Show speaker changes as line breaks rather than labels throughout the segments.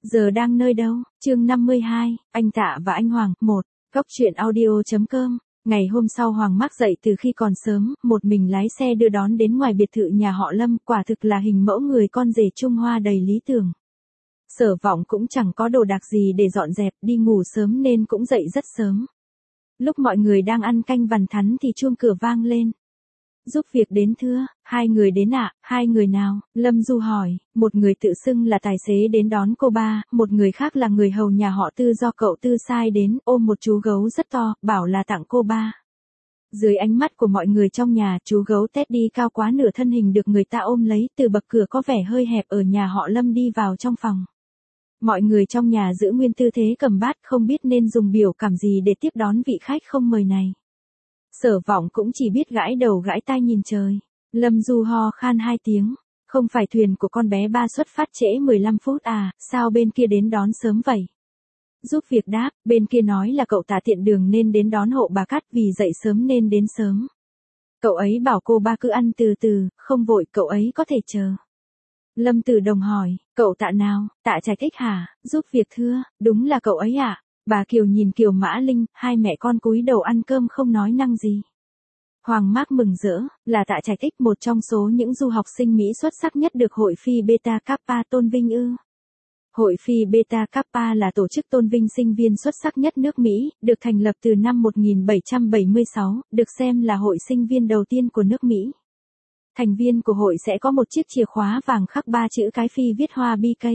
Giờ đang nơi đâu? Chương 52, anh Tạ và anh Hoàng, 1. Góc truyện audio.com. Ngày hôm sau Hoàng Mác dậy từ khi còn sớm, một mình lái xe đưa đón đến ngoài biệt thự nhà họ Lâm, quả thực là hình mẫu người con rể Trung Hoa đầy lý tưởng. Sở Vọng cũng chẳng có đồ đạc gì để dọn dẹp, đi ngủ sớm nên cũng dậy rất sớm. Lúc mọi người đang ăn canh vằn thắn thì chuông cửa vang lên. Giúp việc đến thưa, hai người đến ạ, hai người nào? Lâm Du hỏi, một người tự xưng là tài xế đến đón cô ba, một người khác là người hầu nhà họ Tư do cậu Tư sai đến, ôm một chú gấu rất to, bảo là tặng cô ba. Dưới ánh mắt của mọi người trong nhà, chú gấu Teddy cao quá nửa thân hình được người ta ôm lấy, từ bậc cửa có vẻ hơi hẹp ở nhà họ Lâm đi vào trong phòng. Mọi người trong nhà giữ nguyên tư thế cầm bát, không biết nên dùng biểu cảm gì để tiếp đón vị khách không mời này. Sở Vọng cũng chỉ biết gãi đầu gãi tai nhìn trời. Lâm Du ho khan 2 tiếng. Không phải thuyền của con bé ba xuất phát trễ 15 phút à, sao bên kia đến đón sớm vậy? Giúp việc đáp, bên kia nói là cậu Tạ tiện đường nên đến đón hộ bà Cát vì dậy sớm nên đến sớm. Cậu ấy bảo cô ba cứ ăn từ từ, không vội, cậu ấy có thể chờ. Lâm Tử Đồng hỏi, cậu Tạ nào? Tạ Trạch Ích hả? Giúp việc thưa, đúng là cậu ấy ạ. Bà Kiều nhìn Kiều Mã Linh, hai mẹ con cúi đầu ăn cơm không nói năng gì. Hoàng Mác mừng rỡ, là Tạ Trạch Ích, một trong số những du học sinh Mỹ xuất sắc nhất được Hội Phi Beta Kappa tôn vinh ư? Hội Phi Beta Kappa là tổ chức tôn vinh sinh viên xuất sắc nhất nước Mỹ, được thành lập từ năm 1776, được xem là hội sinh viên đầu tiên của nước Mỹ. Thành viên của hội sẽ có một chiếc chìa khóa vàng khắc 3 chữ cái Phi viết hoa BK.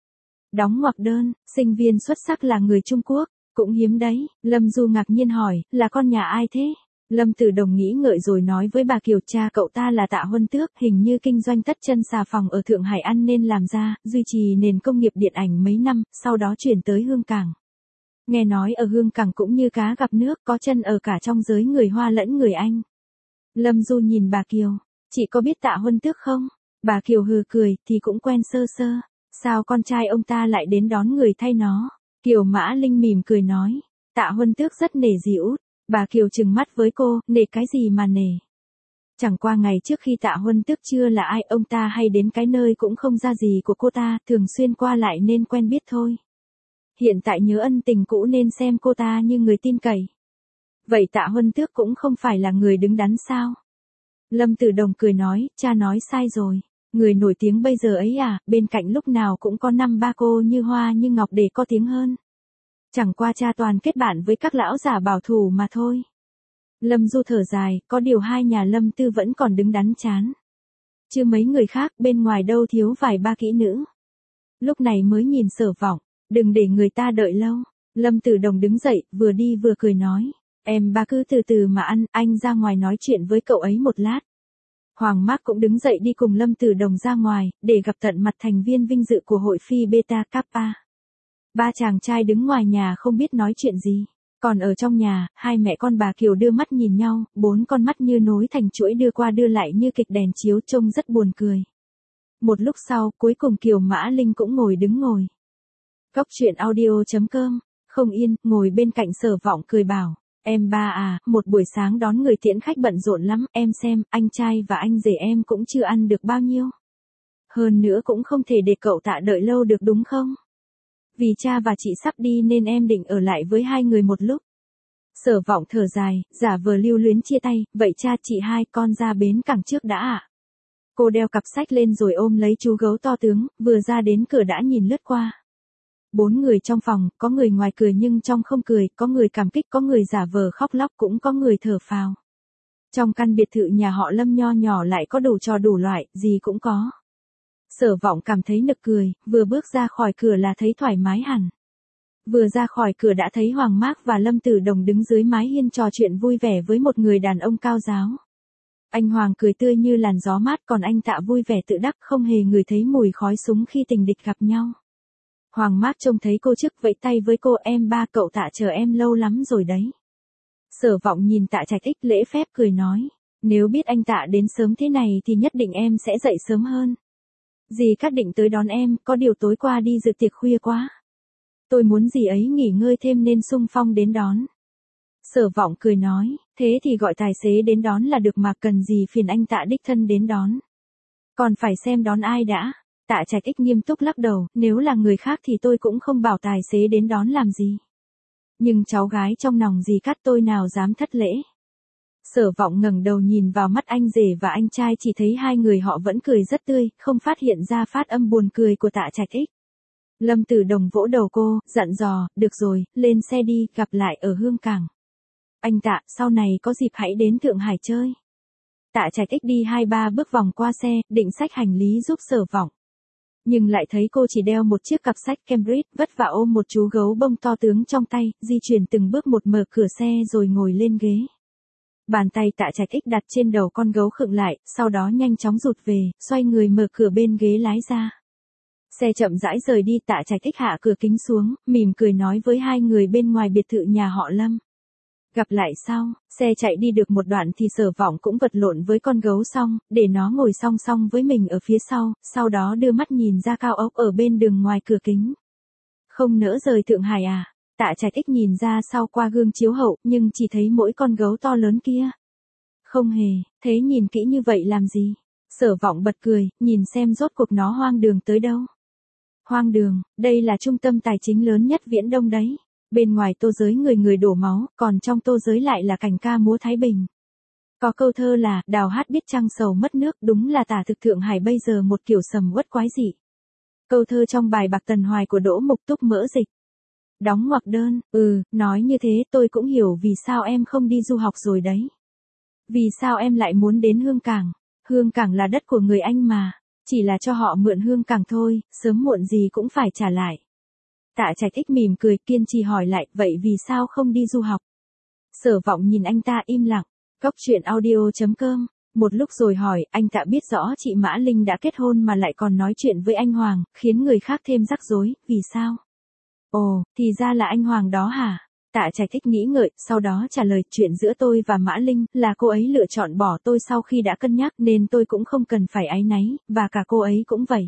Đóng ngoặc đơn, sinh viên xuất sắc là người Trung Quốc, cũng hiếm đấy. Lâm Du ngạc nhiên hỏi, là con nhà ai thế? Lâm Tử Đồng nghĩ ngợi rồi nói với bà Kiều, cha cậu ta là Tạ Huân Tước, hình như kinh doanh tất chân xà phòng ở Thượng Hải ăn nên làm ra, duy trì nền công nghiệp điện ảnh mấy năm, sau đó chuyển tới Hương Cảng. Nghe nói ở Hương Cảng cũng như cá gặp nước, có chân ở cả trong giới người Hoa lẫn người Anh. Lâm Du nhìn bà Kiều, chị có biết Tạ Huân Tước không? Bà Kiều hừ cười, thì cũng quen sơ sơ. Sao con trai ông ta lại đến đón người thay nó? Kiều Mã Linh mỉm cười nói. Tạ Huân Tước rất nể dì út. Bà Kiều trừng mắt với cô, nể cái gì mà nể? Chẳng qua ngày trước khi Tạ Huân Tước chưa là ai, ông ta hay đến cái nơi cũng không ra gì của cô ta, thường xuyên qua lại nên quen biết thôi. Hiện tại nhớ ân tình cũ nên xem cô ta như người tin cậy. Vậy Tạ Huân Tước cũng không phải là người đứng đắn sao? Lâm Tử Đồng cười nói, cha nói sai rồi. Người nổi tiếng bây giờ ấy à, bên cạnh lúc nào cũng có 5-3 cô như hoa như ngọc để có tiếng hơn. Chẳng qua cha toàn kết bạn với các lão giả bảo thủ mà thôi. Lâm Du thở dài, có điều hai nhà Lâm Tư vẫn còn đứng đắn chán. Chứ mấy người khác bên ngoài đâu thiếu vài ba kỹ nữ. Lúc này mới nhìn Sở Vọng, đừng để người ta đợi lâu. Lâm Tử Đồng đứng dậy, vừa đi vừa cười nói. Em ba cứ từ từ mà ăn, anh ra ngoài nói chuyện với cậu ấy một lát. Hoàng Mác cũng đứng dậy đi cùng Lâm Tử Đồng ra ngoài, để gặp tận mặt thành viên vinh dự của hội Phi Beta Kappa. Ba chàng trai đứng ngoài nhà không biết nói chuyện gì. Còn ở trong nhà, hai mẹ con bà Kiều đưa mắt nhìn nhau, 4 con mắt như nối thành chuỗi đưa qua đưa lại như kịch đèn chiếu, trông rất buồn cười. Một lúc sau, cuối cùng Kiều Mã Linh cũng ngồi. Góc truyện audio.com, không yên, ngồi bên cạnh Sở Vọng cười bảo. Em ba à, một buổi sáng đón người tiễn khách bận rộn lắm, em xem, anh trai và anh rể em cũng chưa ăn được bao nhiêu. Hơn nữa cũng không thể để cậu Tạ đợi lâu được đúng không? Vì cha và chị sắp đi nên em định ở lại với hai người một lúc. Sở Vọng thở dài, giả vờ lưu luyến chia tay, vậy cha chị hai con ra bến cảng trước đã ạ. Cô đeo cặp sách lên rồi ôm lấy chú gấu to tướng, vừa ra đến cửa đã nhìn lướt qua. 4 người trong phòng, có người ngoài cười nhưng trong không cười, có người cảm kích, có người giả vờ khóc lóc, cũng có người thở phào. Trong căn biệt thự nhà họ Lâm nho nhỏ lại có đủ trò đủ loại, gì cũng có. Sở Vọng cảm thấy nực cười, vừa bước ra khỏi cửa là thấy thoải mái hẳn. Vừa ra khỏi cửa đã thấy Hoàng Mác và Lâm Tử Đồng đứng dưới mái hiên trò chuyện vui vẻ với một người đàn ông cao giáo. Anh Hoàng cười tươi như làn gió mát, còn anh Tạ vui vẻ tự đắc, không hề ngửi thấy mùi khói súng khi tình địch gặp nhau. Hoàng Mác trông thấy cô trước vẫy tay với cô, em ba cậu Tạ chờ em lâu lắm rồi đấy. Sở Vọng nhìn Tạ Trạch Ích lễ phép cười nói, nếu biết anh Tạ đến sớm thế này thì nhất định em sẽ dậy sớm hơn. Dì Cát định tới đón em, có điều tối qua đi dự tiệc khuya quá. Tôi muốn dì ấy nghỉ ngơi thêm nên xung phong đến đón. Sở Vọng cười nói, thế thì gọi tài xế đến đón là được mà, cần gì phiền anh Tạ đích thân đến đón. Còn phải xem đón ai đã. Tạ Trạch Ích nghiêm túc lắc đầu, nếu là người khác thì tôi cũng không bảo tài xế đến đón làm gì. Nhưng cháu gái trong nòng dì Cát tôi nào dám thất lễ. Sở Vọng ngẩng đầu nhìn vào mắt anh rể và anh trai, chỉ thấy hai người họ vẫn cười rất tươi, không phát hiện ra phát âm buồn cười của Tạ Trạch Ích. Lâm Tử Đồng vỗ đầu cô, dặn dò, được rồi, lên xe đi, gặp lại ở Hương Cảng. Anh Tạ, sau này có dịp hãy đến Thượng Hải chơi. Tạ Trạch Ích đi 2-3 bước vòng qua xe, định xách hành lý giúp Sở Vọng. Nhưng lại thấy cô chỉ đeo một chiếc cặp sách Cambridge, vất vả ôm một chú gấu bông to tướng trong tay, di chuyển từng bước một mở cửa xe rồi ngồi lên ghế. Bàn tay Tạ Trạch Ích đặt trên đầu con gấu khựng lại, sau đó nhanh chóng rụt về, xoay người mở cửa bên ghế lái ra. Xe chậm rãi rời đi, Tạ Trạch Ích hạ cửa kính xuống, mỉm cười nói với hai người bên ngoài biệt thự nhà họ Lâm. Gặp lại sau, xe chạy đi được một đoạn thì Sở Vọng cũng vật lộn với con gấu xong, để nó ngồi song song với mình ở phía sau đó đưa mắt nhìn ra cao ốc ở bên đường ngoài cửa kính. Không nỡ rời Thượng Hải à? Tạ Trạch Ích nhìn ra sau qua gương chiếu hậu, nhưng chỉ thấy mỗi con gấu to lớn kia. Không hề, thế nhìn kỹ như vậy làm gì? Sở Vọng bật cười, nhìn xem rốt cuộc nó hoang đường tới đâu. Hoang đường, đây là trung tâm tài chính lớn nhất Viễn Đông đấy. Bên ngoài Tô giới người người đổ máu, còn trong Tô giới lại là cảnh ca múa Thái Bình. Có câu thơ là, đào hát biết trăng sầu mất nước, đúng là tả thực Thượng Hải bây giờ một kiểu sầm uất quái dị. Câu thơ trong bài Bạc Tần Hoài của Đỗ Mục Túc Mỡ Dịch. Đóng ngoặc đơn, nói như thế tôi cũng hiểu vì sao em không đi du học rồi đấy. Vì sao em lại muốn đến Hương Cảng? Hương Cảng là đất của người Anh mà, chỉ là cho họ mượn Hương Cảng thôi, sớm muộn gì cũng phải trả lại. Tạ Trạch Ích mỉm cười kiên trì hỏi lại, vậy vì sao không đi du học? Sở Vọng nhìn anh ta im lặng. Cóc truyện audio.com. Một lúc rồi hỏi, anh Tạ biết rõ chị Mã Linh đã kết hôn mà lại còn nói chuyện với anh Hoàng, khiến người khác thêm rắc rối, vì sao? Ồ, thì ra là anh Hoàng đó hả? Tạ Trạch Ích nghĩ ngợi, sau đó trả lời, chuyện giữa tôi và Mã Linh là cô ấy lựa chọn bỏ tôi sau khi đã cân nhắc nên tôi cũng không cần phải áy náy, và cả cô ấy cũng vậy.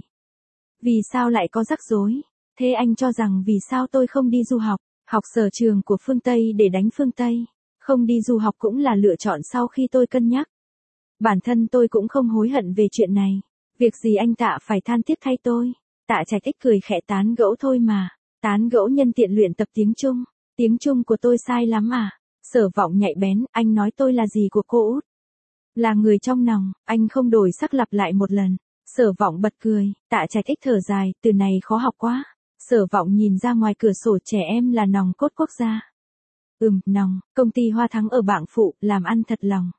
Vì sao lại có rắc rối? Thế anh cho rằng vì sao tôi không đi du học sở trường của phương Tây để đánh phương Tây? Không đi du học cũng là lựa chọn sau khi tôi cân nhắc. Bản thân tôi cũng không hối hận về chuyện này. Việc gì anh Tạ phải than tiếc thay tôi? Tạ Trạch Ích cười khẽ, tán gẫu thôi mà. Tán gẫu nhân tiện luyện tập tiếng Trung. Tiếng Trung của tôi sai lắm à? Sở Vọng nhạy bén, anh nói tôi là gì của cô út? Là người trong nòng, anh không đổi sắc lặp lại một lần. Sở Vọng bật cười, Tạ Trạch Ích thở dài, từ này khó học quá. Sở Vọng nhìn ra ngoài cửa sổ, trẻ em là nòng cốt quốc gia. Nòng, công ty Hoa Thắng ở Bảng Phụ, làm ăn thật lòng.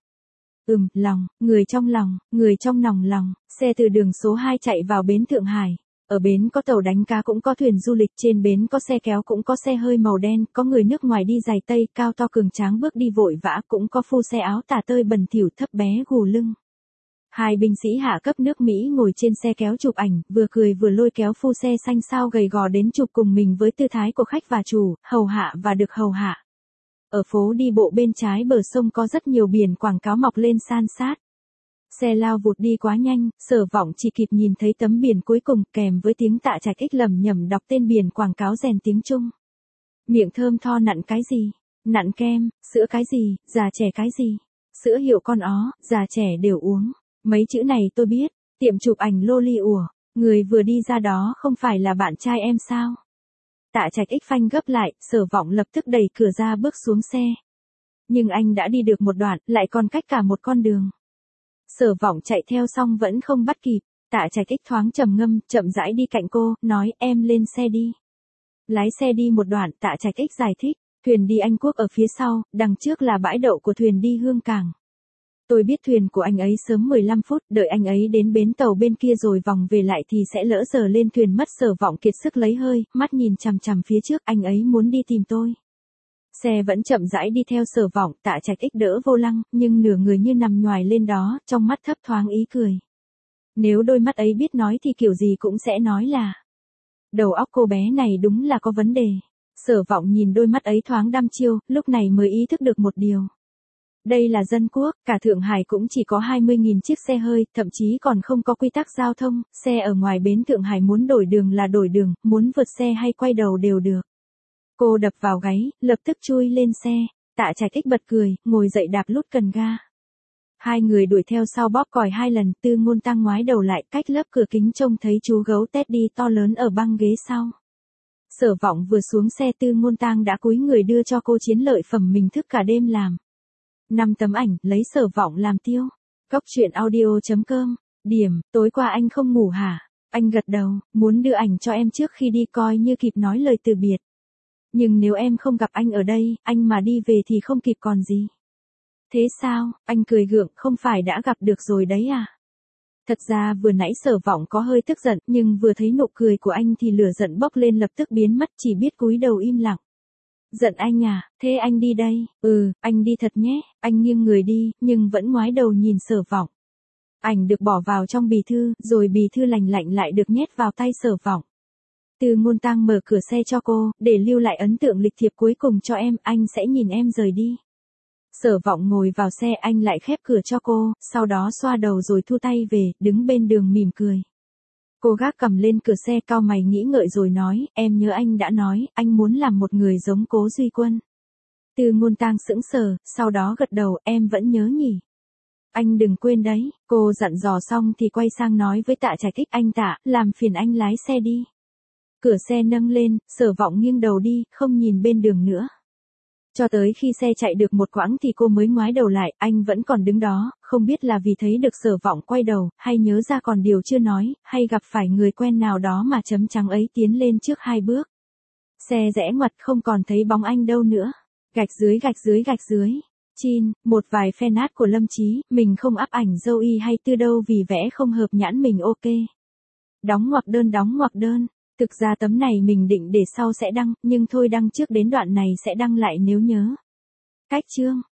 Lòng, người trong nòng lòng. Xe từ đường số 2 chạy vào bến Thượng Hải. Ở bến có tàu đánh cá cũng có thuyền du lịch, trên bến có xe kéo cũng có xe hơi màu đen, có người nước ngoài đi giày tây, cao to cường tráng bước đi vội vã, cũng có phu xe áo tả tơi bẩn thỉu thấp bé gù lưng. Hai binh sĩ hạ cấp nước Mỹ ngồi trên xe kéo chụp ảnh, vừa cười vừa lôi kéo phu xe xanh xao gầy gò đến chụp cùng mình với tư thái của khách và chủ, hầu hạ và được hầu hạ. Ở phố đi bộ bên trái bờ sông có rất nhiều biển quảng cáo mọc lên san sát. Xe lao vụt đi quá nhanh, Sở Vọng chỉ kịp nhìn thấy tấm biển cuối cùng kèm với tiếng Tạ Trạch Ích lẩm nhẩm đọc tên biển quảng cáo rèn tiếng Trung. Miệng thơm tho nặn cái gì? Nặn kem, sữa cái gì, già trẻ cái gì? Sữa hiệu con ó, già trẻ đều uống. Mấy chữ này tôi biết, tiệm chụp ảnh loli ủa, người vừa đi ra đó không phải là bạn trai em sao? Tạ Trạch Ích phanh gấp lại, Sở Vọng lập tức đẩy cửa ra bước xuống xe. Nhưng anh đã đi được một đoạn, lại còn cách cả một con đường. Sở Vọng chạy theo xong vẫn không bắt kịp, Tạ Trạch Ích thoáng trầm ngâm, chậm rãi đi cạnh cô, nói, em lên xe đi. Lái xe đi một đoạn, Tạ Trạch Ích giải thích, thuyền đi Anh Quốc ở phía sau, đằng trước là bãi đậu của thuyền đi Hương Cảng. Tôi biết thuyền của anh ấy sớm 15 phút, đợi anh ấy đến bến tàu bên kia rồi vòng về lại thì sẽ lỡ giờ lên thuyền mất. Sở Vọng kiệt sức lấy hơi, mắt nhìn chằm chằm phía trước, anh ấy muốn đi tìm tôi. Xe vẫn chậm rãi đi theo Sở Vọng, Tạ Trạch Ích đỡ vô lăng, nhưng nửa người như nằm nhoài lên đó, trong mắt thấp thoáng ý cười. Nếu đôi mắt ấy biết nói thì kiểu gì cũng sẽ nói là đầu óc cô bé này đúng là có vấn đề. Sở Vọng nhìn đôi mắt ấy thoáng đăm chiêu, lúc này mới ý thức được một điều. Đây là dân quốc, cả Thượng Hải cũng chỉ có 20.000 chiếc xe hơi, thậm chí còn không có quy tắc giao thông, xe ở ngoài bến Thượng Hải muốn đổi đường là đổi đường, muốn vượt xe hay quay đầu đều được. Cô đập vào gáy, lập tức chui lên xe, Tạ Trạch Ích bật cười, ngồi dậy đạp nút cần ga. Hai người đuổi theo sau bóp còi 2 lần, Tư Ngôn Tăng ngoái đầu lại, cách lớp cửa kính trông thấy chú gấu Teddy to lớn ở băng ghế sau. Sở Vọng vừa xuống xe, Tư Ngôn Tăng đã cúi người đưa cho cô chiến lợi phẩm mình thức cả đêm làm. 5 tấm ảnh, lấy Sở Vọng làm tiêu. Cốc truyện audio.com. Điểm, tối qua anh không ngủ hả? Anh gật đầu, muốn đưa ảnh cho em trước khi đi coi như kịp nói lời từ biệt. Nhưng nếu em không gặp anh ở đây, anh mà đi về thì không kịp còn gì. Thế sao? Anh cười gượng, không phải đã gặp được rồi đấy à? Thật ra vừa nãy Sở Vọng có hơi tức giận, nhưng vừa thấy nụ cười của anh thì lửa giận bốc lên lập tức biến mất, chỉ biết cúi đầu im lặng. Giận anh à, thế anh đi đây, anh đi thật nhé, anh nghiêng người đi, nhưng vẫn ngoái đầu nhìn Sở Vọng. Ảnh được bỏ vào trong bì thư, rồi bì thư lành lạnh lại được nhét vào tay Sở Vọng. Tư Ngôn Tăng mở cửa xe cho cô, để lưu lại ấn tượng lịch thiệp cuối cùng cho em, anh sẽ nhìn em rời đi. Sở Vọng ngồi vào xe, anh lại khép cửa cho cô, sau đó xoa đầu rồi thu tay về, đứng bên đường mỉm cười. Cô gác cầm lên cửa xe, cau mày nghĩ ngợi rồi nói, em nhớ anh đã nói, anh muốn làm một người giống Cố Duy Quân. Tư Ngôn Tăng sững sờ, sau đó gật đầu, em vẫn nhớ nhỉ. Anh đừng quên đấy, cô dặn dò xong thì quay sang nói với Tạ Trạch Ích, anh Tạ, làm phiền anh lái xe đi. Cửa xe nâng lên, Sở Vọng nghiêng đầu đi, không nhìn bên đường nữa. Cho tới khi xe chạy được một quãng thì cô mới ngoái đầu lại, anh vẫn còn đứng đó, không biết là vì thấy được Sở Vọng quay đầu, hay nhớ ra còn điều chưa nói, hay gặp phải người quen nào đó mà chấm trắng ấy tiến lên trước 2 bước. Xe rẽ ngoặt không còn thấy bóng anh đâu nữa. Gạch dưới gạch dưới gạch dưới. Chin, một vài fan art của Lâm Chí, mình không up ảnh dâu y hay tư đâu vì vẽ không hợp nhãn mình ok. Đóng ngoặc đơn. Thực ra tấm này mình định để sau sẽ đăng, nhưng thôi đăng trước đến đoạn này sẽ đăng lại nếu nhớ. Cách chương.